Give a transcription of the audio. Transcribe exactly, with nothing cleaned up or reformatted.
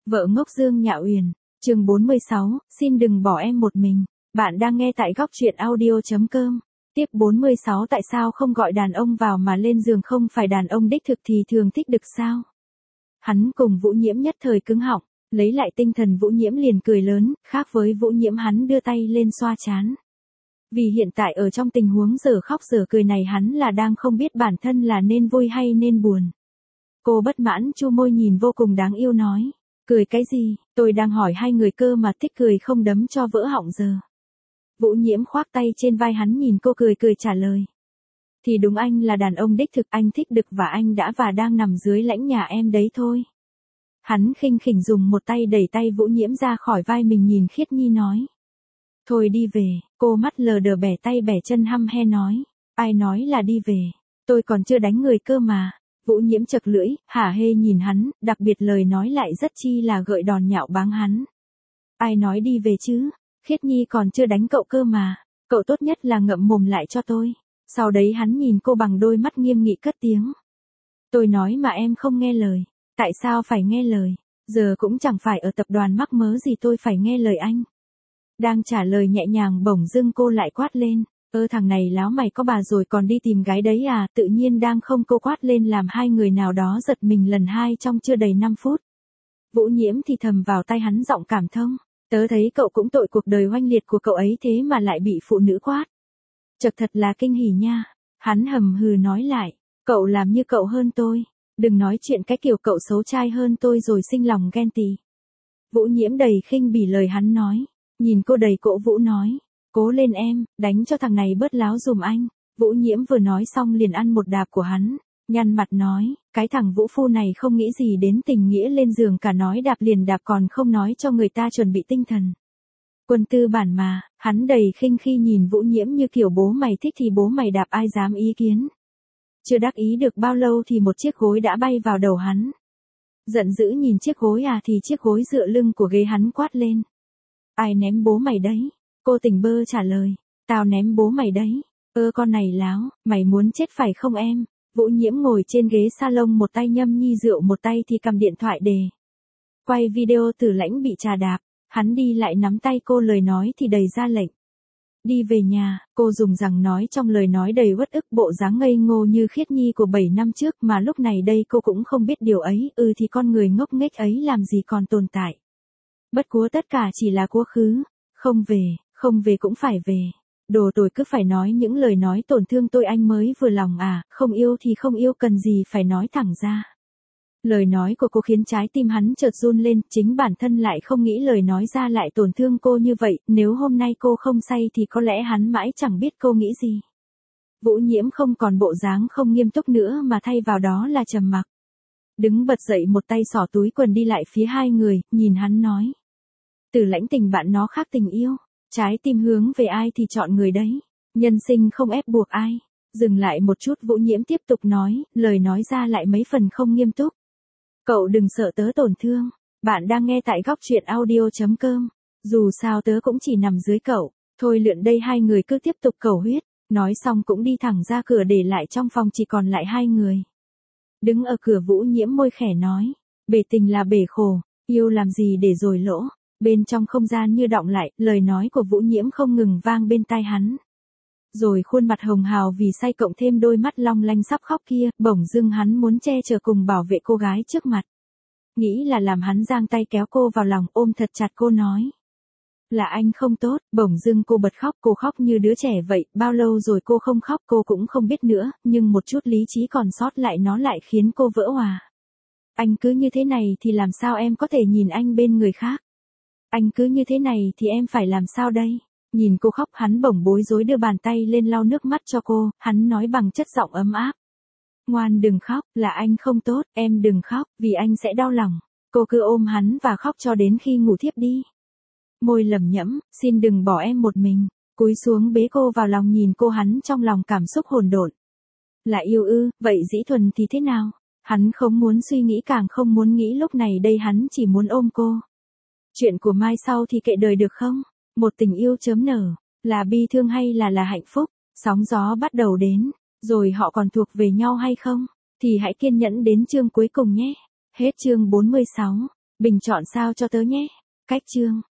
Vợ ngốc Dương Nhạ Uyển, chương bốn mươi sáu, xin đừng bỏ em một mình. Bạn đang nghe tại góc truyện audio.com. Tiếp bốn mươi sáu. Tại sao không gọi đàn ông vào mà lên giường, không phải đàn ông đích thực thì thường thích đực sao? Hắn cùng Vũ Nhiễm nhất thời cứng họng, lấy lại tinh thần Vũ Nhiễm liền cười lớn, khác với Vũ Nhiễm hắn đưa tay lên xoa trán. Vì hiện tại ở trong tình huống giờ khóc giờ cười này hắn là đang không biết bản thân là nên vui hay nên buồn. Cô bất mãn chu môi nhìn vô cùng đáng yêu nói. Cười cái gì, tôi đang hỏi hai người cơ mà, thích cười không đấm cho vỡ họng giờ. Vũ Nhiễm khoác tay trên vai hắn nhìn cô cười cười trả lời. Thì đúng, anh là đàn ông đích thực, anh thích đực và anh đã và đang nằm dưới lãnh nhà em đấy thôi. Hắn khinh khỉnh dùng một tay đẩy tay Vũ Nhiễm ra khỏi vai mình nhìn Khiết Nhi nói. Thôi đi về, cô mắt lờ đờ bẻ tay bẻ chân hăm he nói. Ai nói là đi về, tôi còn chưa đánh người cơ mà. Vũ Nhiễm chật lưỡi, hả hê nhìn hắn, đặc biệt lời nói lại rất chi là gợi đòn nhạo báng hắn. Ai nói đi về chứ, Khiết Nhi còn chưa đánh cậu cơ mà, cậu tốt nhất là ngậm mồm lại cho tôi. Sau đấy hắn nhìn cô bằng đôi mắt nghiêm nghị cất tiếng. Tôi nói mà em không nghe lời, tại sao phải nghe lời, giờ cũng chẳng phải ở tập đoàn mắc mớ gì tôi phải nghe lời anh. Đang trả lời nhẹ nhàng bỗng dưng cô lại quát lên. Ơ thằng này láo mày có bà rồi còn đi tìm gái đấy à, tự nhiên đang không cô quát lên làm hai người nào đó giật mình lần hai trong chưa đầy năm phút. Vũ Nhiễm thì thầm vào tai hắn giọng cảm thông, tớ thấy cậu cũng tội cuộc đời oanh liệt của cậu ấy thế mà lại bị phụ nữ quát. Chật thật là kinh hỉ nha, hắn hầm hừ nói lại, cậu làm như cậu hơn tôi, đừng nói chuyện cái kiểu cậu xấu trai hơn tôi rồi sinh lòng ghen tị. Vũ Nhiễm đầy khinh bỉ lời hắn nói, nhìn cô đầy cổ vũ nói. Cố lên em, đánh cho thằng này bớt láo dùm anh. Vũ Nhiễm vừa nói xong liền ăn một đạp của hắn, nhăn mặt nói, cái thằng Vũ Phu này không nghĩ gì đến tình nghĩa lên giường cả, nói đạp liền đạp còn không nói cho người ta chuẩn bị tinh thần. Quân tư bản mà, hắn đầy khinh khi nhìn Vũ Nhiễm như kiểu bố mày thích thì bố mày đạp ai dám ý kiến. Chưa đắc ý được bao lâu thì một chiếc gối đã bay vào đầu hắn. Giận dữ nhìn chiếc gối à thì chiếc gối dựa lưng của ghế hắn quát lên. Ai ném bố mày đấy? Cô tỉnh bơ trả lời, tao ném bố mày đấy. Ơ con này láo, mày muốn chết phải không em? Vũ Nhiễm ngồi trên ghế salon một tay nhâm nhi rượu một tay thì cầm điện thoại đề. Quay video Tử Lãnh bị trà đạp, hắn đi lại nắm tay cô lời nói thì đầy ra lệnh. Đi về nhà, cô dùng rằng nói trong lời nói đầy uất ức bộ dáng ngây ngô như Khiết Nhi của bảy năm trước mà lúc này đây cô cũng không biết điều ấy, ừ thì con người ngốc nghếch ấy làm gì còn tồn tại. Bất quá tất cả chỉ là quá khứ, không về. Không về cũng phải về. Đồ tôi cứ phải nói những lời nói tổn thương tôi anh mới vừa lòng à, không yêu thì không yêu cần gì phải nói thẳng ra. Lời nói của cô khiến trái tim hắn chợt run lên, chính bản thân lại không nghĩ lời nói ra lại tổn thương cô như vậy, nếu hôm nay cô không say thì có lẽ hắn mãi chẳng biết cô nghĩ gì. Vũ Nhiễm không còn bộ dáng không nghiêm túc nữa mà thay vào đó là trầm mặc. Đứng bật dậy một tay xỏ túi quần đi lại phía hai người, nhìn hắn nói. Tử Lãnh tình bạn nó khác tình yêu. Trái tim hướng về ai thì chọn người đấy. Nhân sinh không ép buộc ai. Dừng lại một chút Vũ Nhiễm tiếp tục nói, lời nói ra lại mấy phần không nghiêm túc. Cậu đừng sợ tớ tổn thương. Bạn đang nghe tại góc truyện audio.com. Dù sao tớ cũng chỉ nằm dưới cậu. Thôi lượn đây hai người cứ tiếp tục cầu huyết. Nói xong cũng đi thẳng ra cửa để lại trong phòng chỉ còn lại hai người. Đứng ở cửa Vũ Nhiễm môi khẽ nói. Bể tình là bể khổ. Yêu làm gì để rồi lỗ. Bên trong không gian như đọng lại, lời nói của Vũ Nhiễm không ngừng vang bên tai hắn. Rồi khuôn mặt hồng hào vì say cộng thêm đôi mắt long lanh sắp khóc kia, bỗng dưng hắn muốn che chở cùng bảo vệ cô gái trước mặt. Nghĩ là làm hắn giang tay kéo cô vào lòng ôm thật chặt cô nói. Là anh không tốt, bỗng dưng cô bật khóc, cô khóc như đứa trẻ vậy, bao lâu rồi cô không khóc cô cũng không biết nữa, nhưng một chút lý trí còn sót lại nó lại khiến cô vỡ òa. Anh cứ như thế này thì làm sao em có thể nhìn anh bên người khác? Anh cứ như thế này thì em phải làm sao đây? Nhìn cô khóc hắn bỗng bối rối đưa bàn tay lên lau nước mắt cho cô, hắn nói bằng chất giọng ấm áp. Ngoan đừng khóc, là anh không tốt, em đừng khóc, vì anh sẽ đau lòng. Cô cứ ôm hắn và khóc cho đến khi ngủ thiếp đi. Môi lẩm nhẩm, xin đừng bỏ em một mình. Cúi xuống bế cô vào lòng nhìn cô hắn trong lòng cảm xúc hỗn độn. Là yêu ư, vậy Dĩ Thuần thì thế nào? Hắn không muốn suy nghĩ càng không muốn nghĩ lúc này đây hắn chỉ muốn ôm cô. Chuyện của mai sau thì kệ đời được không? Một tình yêu chớm nở, là bi thương hay là là hạnh phúc? Sóng gió bắt đầu đến, rồi họ còn thuộc về nhau hay không? Thì hãy kiên nhẫn đến chương cuối cùng nhé. Hết chương bốn mươi sáu. Bình chọn sao cho tớ nhé. Cách chương